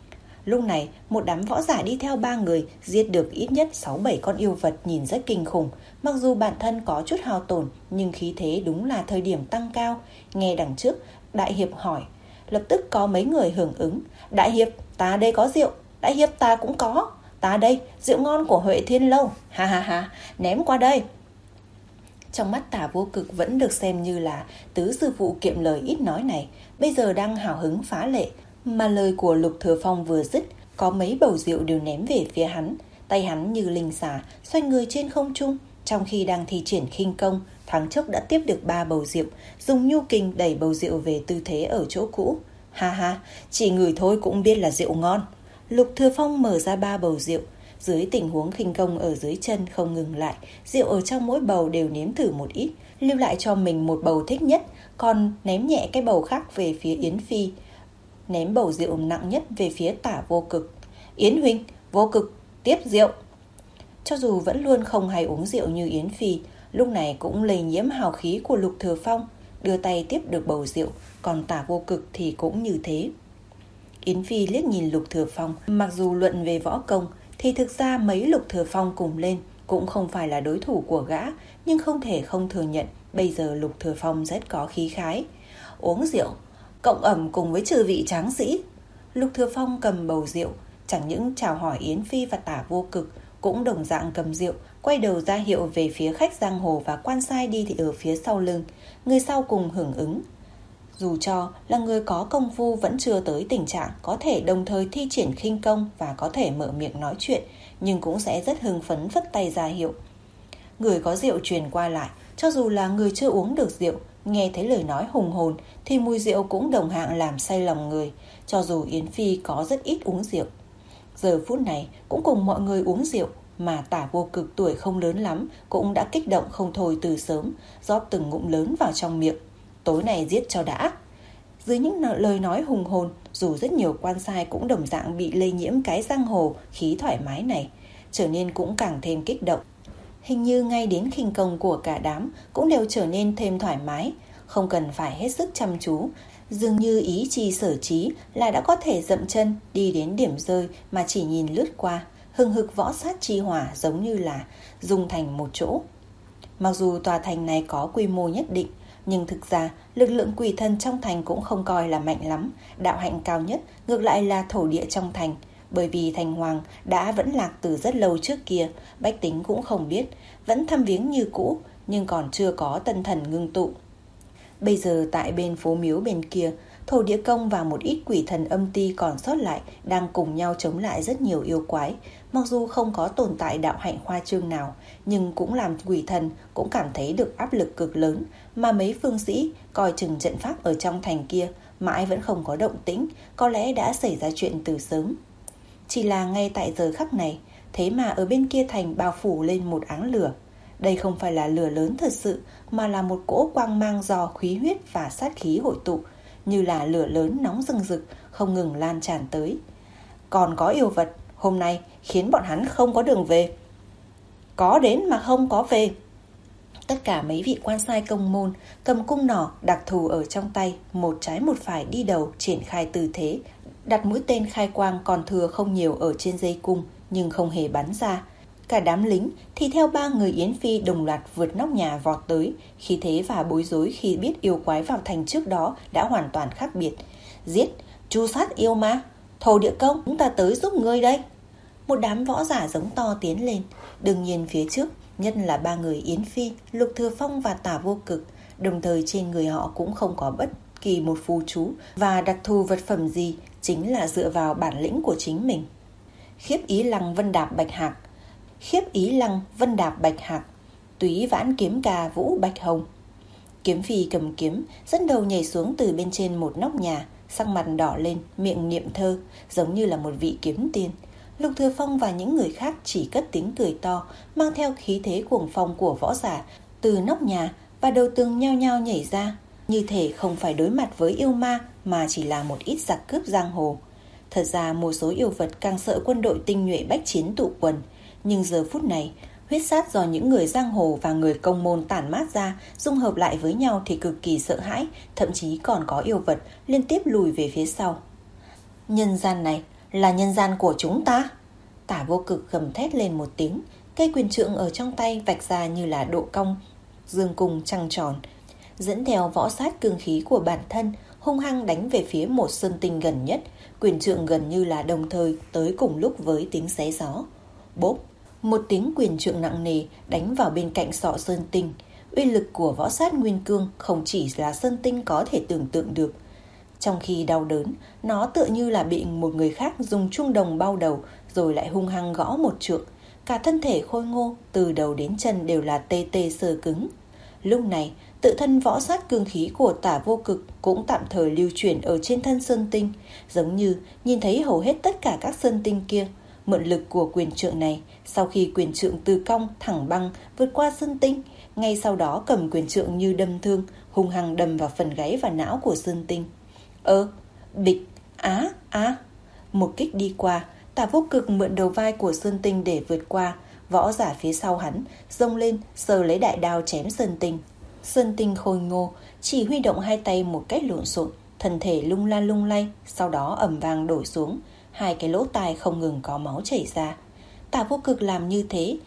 Lúc này, một đám võ giả đi theo ba người giết được ít nhất sáu bảy con yêu vật nhìn rất kinh khủng. Mặc dù bản thân có chút hao tổn, nhưng khí thế đúng là thời điểm tăng cao. Nghe đằng trước, Đại Hiệp hỏi. Lập tức có mấy người hưởng ứng. Đại Hiệp, ta đây có rượu. Đại Hiệp, ta cũng có. Ta đây, rượu ngon của Huệ Thiên Lâu. Ha ha ha, ném qua đây. Trong mắt Tả Vô Cực vẫn được xem như là tứ sư phụ kiệm lời ít nói này, bây giờ đang hào hứng phá lệ. Mà lời của Lục Thừa Phong vừa dứt, có mấy bầu rượu đều ném về phía hắn. Tay hắn như linh xà xoay người trên không trung, trong khi đang thi triển khinh công, thoáng chốc đã tiếp được ba bầu rượu, dùng nhu kình đẩy bầu rượu về tư thế ở chỗ cũ. Ha ha, chỉ ngửi thôi cũng biết là rượu ngon. Lục Thừa Phong mở ra ba bầu rượu, dưới tình huống khinh công ở dưới chân không ngừng lại, rượu ở trong mỗi bầu đều nếm thử một ít, lưu lại cho mình một bầu thích nhất, còn ném nhẹ cái bầu khác về phía Yến Phi. Ném bầu rượu nặng nhất về phía Tả Vô Cực. Yến huynh, Vô Cực, tiếp rượu. Cho dù vẫn luôn không hay uống rượu như Yến Phi, lúc này cũng lây nhiễm hào khí của Lục Thừa Phong, đưa tay tiếp được bầu rượu, còn Tả Vô Cực thì cũng như thế. Yến Phi liếc nhìn Lục Thừa Phong, mặc dù luận về võ công thì thực ra mấy Lục Thừa Phong cùng lên cũng không phải là đối thủ của gã, nhưng không thể không thừa nhận bây giờ Lục Thừa Phong rất có khí khái. uống rượu, cộng ẩm cùng với chư vị tráng sĩ. Lục Thừa Phong cầm bầu rượu, chẳng những chào hỏi Yến Phi và Tả Vô Cực, cũng đồng dạng cầm rượu, quay đầu ra hiệu về phía khách giang hồ và quan sai đi thì ở phía sau lưng, người sau cùng hưởng ứng. Dù cho là người có công phu vẫn chưa tới tình trạng có thể đồng thời thi triển khinh công và có thể mở miệng nói chuyện, nhưng cũng sẽ rất hưng phấn phất tay ra hiệu. Người có rượu truyền qua lại, cho dù là người chưa uống được rượu, nghe thấy lời nói hùng hồn thì mùi rượu cũng đồng hạng làm say lòng người, cho dù Yến Phi có rất ít uống rượu. Giờ phút này cũng cùng mọi người uống rượu, mà Tả Vô Cực tuổi không lớn lắm cũng đã kích động không thôi từ sớm, rót từng ngụm lớn vào trong miệng. Tối này giết cho đã. Dưới những lời nói hùng hồn, dù rất nhiều quan sai cũng đồng dạng bị lây nhiễm cái giang hồ khí thoải mái này, trở nên cũng càng thêm kích động. Hình như ngay đến khinh công của cả đám cũng đều trở nên thêm thoải mái, không cần phải hết sức chăm chú, dường như ý chi sở trí là đã có thể dậm chân đi đến điểm rơi mà chỉ nhìn lướt qua, hừng hực võ sát chi hỏa giống như là dung thành một chỗ. Mặc dù tòa thành này có quy mô nhất định, nhưng thực ra lực lượng quỷ thần trong thành cũng không coi là mạnh lắm. Đạo hạnh cao nhất ngược lại là thổ địa trong thành, bởi vì thành hoàng đã vẫn lạc từ rất lâu trước kia, bách tính cũng không biết, vẫn thăm viếng như cũ, nhưng còn chưa có tân thần ngưng tụ. Bây giờ tại bên phố miếu bên kia, thổ địa công và một ít quỷ thần âm ti còn sót lại đang cùng nhau chống lại rất nhiều yêu quái. Mặc dù không có tồn tại đạo hạnh khoa trương nào, nhưng cũng làm quỷ thần cũng cảm thấy được áp lực cực lớn, mà mấy phương sĩ coi chừng trận pháp ở trong thành kia mãi vẫn không có động tĩnh, có lẽ đã xảy ra chuyện từ sớm. Chỉ là ngay tại giờ khắc này, thế mà ở bên kia thành bao phủ lên một áng lửa. Đây không phải là lửa lớn thật sự, mà là một cỗ quang mang do khí huyết và sát khí hội tụ, như là lửa lớn nóng rừng rực, không ngừng lan tràn tới. Còn có yêu vật, hôm nay khiến bọn hắn không có đường về. Có đến mà không có về. Tất cả mấy vị quan sai công môn cầm cung nỏ đặc thù ở trong tay, một trái một phải đi đầu triển khai tư thế, đặt mũi tên khai quang còn thừa không nhiều ở trên dây cung nhưng không hề bắn ra. Cả đám lính thì theo ba người Yến Phi đồng loạt vượt nóc nhà vọt tới, khí thế và bối rối khi biết yêu quái vào thành trước đó đã hoàn toàn khác biệt. Giết, tru sát yêu ma, thổ địa công, chúng ta tới giúp ngươi đây. Một đám võ giả giống to tiến lên, đương nhiên phía trước nhất là ba người Yến Phi, Lục Thừa Phong và Tả Vô Cực, đồng thời trên người họ cũng không có bất kỳ một phù chú và đặc thù vật phẩm gì, chính là dựa vào bản lĩnh của chính mình. Khiếp ý lăng vân đạp bạch hạc, khiếp ý lăng vân đạp bạch hạc, túy vãn kiếm ca vũ bạch hồng. Kiếm Phi cầm kiếm dẫn đầu nhảy xuống từ bên trên một nóc nhà, sắc mặt đỏ lên, miệng niệm thơ giống như là một vị kiếm tiên. Lục Thừa Phong và những người khác chỉ cất tiếng cười to, mang theo khí thế cuồng phong của võ giả từ nóc nhà và đầu tường nhao nhao nhảy ra, như thể không phải đối mặt với yêu ma mà chỉ là một ít giặc cướp giang hồ. Thật ra một số yêu vật càng sợ quân đội tinh nhuệ bách chiến tụ quần, nhưng giờ phút này huyết sát do những người giang hồ và người công môn tản mát ra dung hợp lại với nhau thì cực kỳ sợ hãi, thậm chí còn có yêu vật liên tiếp lùi về phía sau. Nhân gian này là nhân gian của chúng ta. Tả Vô Cực gầm thét lên một tiếng, cây quyền trượng ở trong tay vạch ra như là độ cong, dương cung trăng tròn, dẫn theo võ sát cương khí của bản thân, hung hăng đánh về phía một sơn tinh gần nhất. Quyền trượng gần như là đồng thời tới cùng lúc với tiếng xé gió. Bốp, một tiếng quyền trượng nặng nề đánh vào bên cạnh sọ sơn tinh. Uy lực của võ sát nguyên cương không chỉ là sơn tinh có thể tưởng tượng được. Trong khi đau đớn, nó tựa như là bị một người khác dùng chuông đồng bao đầu rồi lại hung hăng gõ một trượng. Cả thân thể khôi ngô từ đầu đến chân đều là tê tê sơ cứng. Lúc này, tự thân võ sát cương khí của Tả Vô Cực cũng tạm thời lưu chuyển ở trên thân sơn tinh, giống như nhìn thấy hầu hết tất cả các sơn tinh kia. Mượn lực của quyền trượng này, sau khi quyền trượng từ cong thẳng băng vượt qua sơn tinh, ngay sau đó cầm quyền trượng như đâm thương, hung hăng đâm vào phần gáy và não của sơn tinh. Ơ, bịch, á, á. Một kích đi qua, Tả Vô Cực mượn đầu vai của sơn tinh để vượt qua. Võ giả phía sau hắn xông lên sờ lấy đại đao chém sơn tinh. Sơn tinh khôi ngô chỉ huy động hai tay một cách lộn xộn, thân thể lung la lung lay, sau đó ầm vang đổ xuống, hai cái lỗ tai không ngừng có máu chảy ra. Tả Vô Cực làm như thế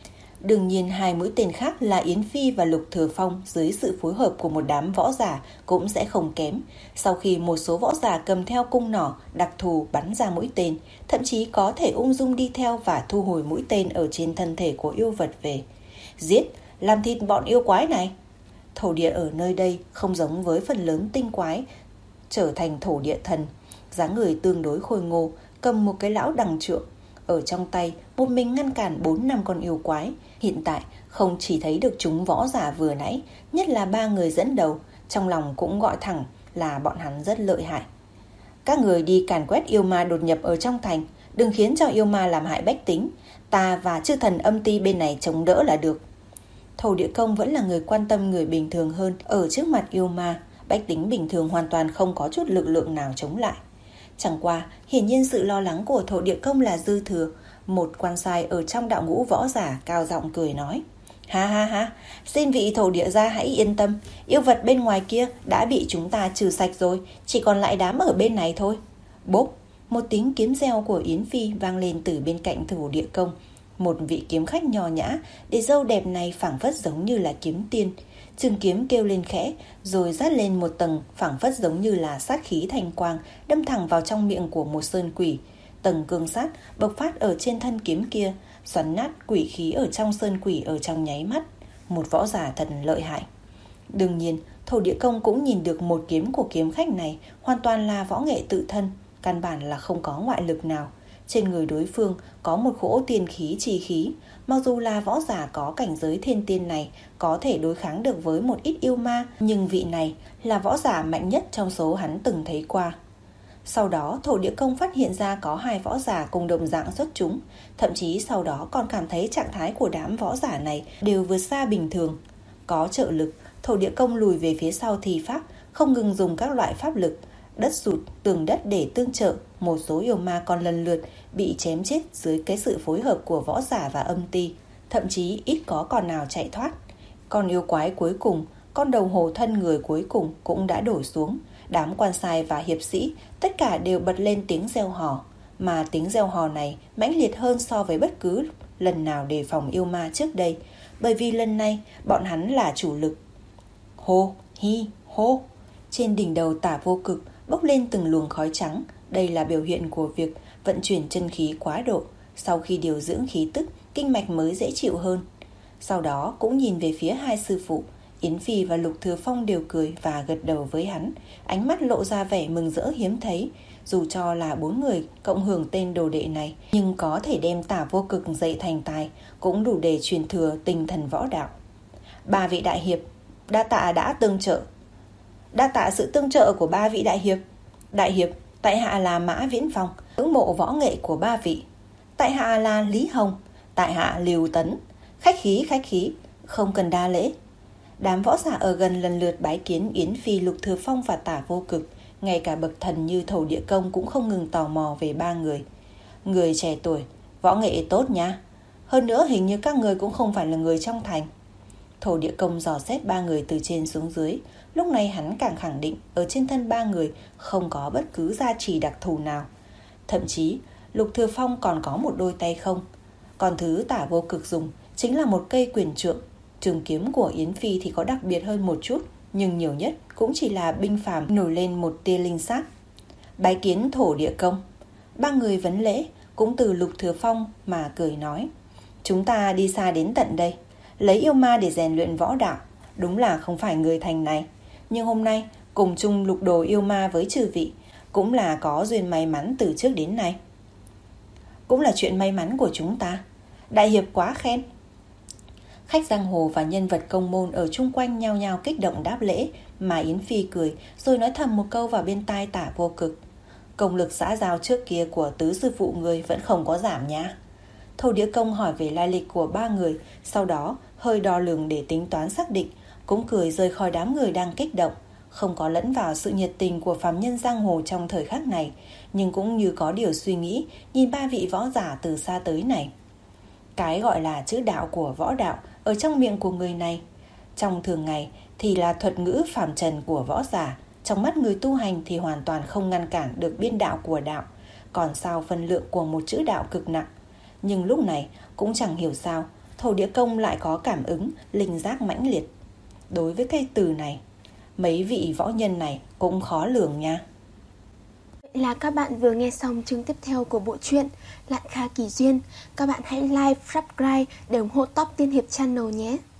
Đương nhiên hai mũi tên khác là Yến Phi và Lục Thừa Phong dưới sự phối hợp của một đám võ giả cũng sẽ không kém. Sau khi một số võ giả cầm theo cung nỏ đặc thù bắn ra mũi tên, thậm chí có thể ung dung đi theo và thu hồi mũi tên ở trên thân thể của yêu vật về. Giết, làm thịt bọn yêu quái này. Thổ địa ở nơi đây không giống với phần lớn tinh quái trở thành thổ địa thần, dáng người tương đối khôi ngô, cầm một cái lão đằng trượng ở trong tay, một mình ngăn cản bốn năm con yêu quái. Hiện tại không chỉ thấy được chúng võ giả vừa nãy, nhất là ba người dẫn đầu, trong lòng cũng gọi thẳng là bọn hắn rất lợi hại. Các người đi càn quét yêu ma đột nhập ở trong thành, đừng khiến cho yêu ma làm hại bách tính, ta và chư thần âm ti bên này chống đỡ là được. Thổ địa công vẫn là người quan tâm người bình thường hơn. Ở trước mặt yêu ma, bách tính bình thường hoàn toàn không có chút lực lượng nào chống lại. Chẳng qua, hiển nhiên sự lo lắng của thổ địa công là dư thừa. Một quan sai ở trong đạo ngũ võ giả cao giọng cười nói: Ha ha ha, xin vị thổ địa gia hãy yên tâm, yêu vật bên ngoài kia đã bị chúng ta trừ sạch rồi, chỉ còn lại đám ở bên này thôi. Bốp, một tiếng kiếm reo của Yến Phi vang lên từ bên cạnh thổ địa công. Một vị kiếm khách nho nhã, để râu đẹp này phảng phất giống như là kiếm tiên. Trường kiếm kêu lên khẽ, rồi dát lên một tầng phảng phất giống như là sát khí thanh quang, đâm thẳng vào trong miệng của một sơn quỷ. Tầng cương sát bộc phát ở trên thân kiếm kia, xoắn nát quỷ khí ở trong sơn quỷ ở trong nháy mắt. Một võ giả thật lợi hại. Đương nhiên, thổ địa công cũng nhìn được một kiếm của kiếm khách này hoàn toàn là võ nghệ tự thân, căn bản là không có ngoại lực nào. Trên người đối phương có một cỗ tiên khí chi khí, mặc dù là võ giả có cảnh giới thiên tiên này có thể đối kháng được với một ít yêu ma, nhưng vị này là võ giả mạnh nhất trong số hắn từng thấy qua. Sau đó thổ địa công phát hiện ra có hai võ giả cùng đồng dạng xuất chúng, thậm chí sau đó còn cảm thấy trạng thái của đám võ giả này đều vượt xa bình thường. Có trợ lực, thổ địa công lùi về phía sau thi pháp, không ngừng dùng các loại pháp lực, đất sụt, tường đất để tương trợ. Một số yêu ma còn lần lượt bị chém chết dưới cái sự phối hợp của võ giả và âm ti, thậm chí ít có con nào chạy thoát. Con yêu quái cuối cùng, con đầu hổ thân người cuối cùng cũng đã đổ xuống. Đám quan sai và hiệp sĩ tất cả đều bật lên tiếng reo hò, mà tiếng reo hò này mãnh liệt hơn so với bất cứ lần nào đề phòng yêu ma trước đây, bởi vì lần này bọn hắn là chủ lực. Hô, hi, hô. Trên đỉnh đầu Tả Vô Cực bốc lên từng luồng khói trắng. Đây là biểu hiện của việc vận chuyển chân khí quá độ. Sau khi điều dưỡng khí tức, kinh mạch mới dễ chịu hơn. Sau đó cũng nhìn về phía hai sư phụ. Yến Phi và Lục Thừa Phong đều cười và gật đầu với hắn, ánh mắt lộ ra vẻ mừng rỡ hiếm thấy. Dù cho là bốn người cộng hưởng tên đồ đệ này, nhưng có thể đem Tả Vô Cực dạy thành tài cũng đủ để truyền thừa tinh thần võ đạo. Ba vị đại hiệp, đa tạ đã tương trợ. Đa tạ sự tương trợ của ba vị đại hiệp. Đại hiệp, tại hạ là Mã Viễn Phong, ngưỡng mộ võ nghệ của ba vị. Tại hạ là Lý Hồng, tại hạ Liêu Tấn. Khách khí khách khí, không cần đa lễ. Đám võ giả ở gần lần lượt bái kiến Yến Phi, Lục Thừa Phong và Tả Vô Cực. Ngay cả bậc thần như thổ địa công cũng không ngừng tò mò về ba người. Người trẻ tuổi, võ nghệ tốt nha. Hơn nữa hình như các người cũng không phải là người trong thành. Thổ địa công dò xét ba người từ trên xuống dưới. Lúc này hắn càng khẳng định ở trên thân ba người không có bất cứ gia trì đặc thù nào. Thậm chí Lục Thừa Phong còn có một đôi tay không. Còn thứ Tả Vô Cực dùng chính là một cây quyền trượng. Trường kiếm của Yến Phi thì có đặc biệt hơn một chút, nhưng nhiều nhất cũng chỉ là binh phàm nổi lên một tia linh sát. Bái kiến thổ địa công. Ba người vấn lễ, cũng từ Lục Thừa Phong mà cười nói: Chúng ta đi xa đến tận đây, lấy yêu ma để rèn luyện võ đạo, đúng là không phải người thành này. Nhưng hôm nay cùng chung lục đồ yêu ma với chư vị, cũng là có duyên may mắn từ trước đến nay. Cũng là chuyện may mắn của chúng ta. Đại hiệp quá khen. Khách giang hồ và nhân vật công môn ở chung quanh nhao nhao kích động đáp lễ, mà Yến Phi cười rồi nói thầm một câu vào bên tai Tả Vô Cực: Công lực xã giao trước kia của tứ sư phụ người vẫn không có giảm nha. Thổ địa công hỏi về lai lịch của ba người, sau đó hơi đo lường để tính toán xác định, cũng cười rời khỏi đám người đang kích động, không có lẫn vào sự nhiệt tình của phàm nhân giang hồ trong thời khắc này, nhưng cũng như có điều suy nghĩ nhìn ba vị võ giả từ xa tới này. Cái gọi là chữ đạo của võ đạo ở trong miệng của người này, trong thường ngày thì là thuật ngữ phàm trần của võ giả, trong mắt người tu hành thì hoàn toàn không ngăn cản được biên đạo của đạo, còn sao phân lượng của một chữ đạo cực nặng. Nhưng lúc này cũng chẳng hiểu sao Thổ địa công lại có cảm ứng, linh giác mãnh liệt. Đối với cái từ này, mấy vị võ nhân này cũng khó lường nha. Vậy là các bạn vừa nghe xong chương tiếp theo của bộ truyện Lạn Kha Kỳ Duyên. Các bạn hãy like, subscribe để ủng hộ Top Tiên Hiệp Channel nhé.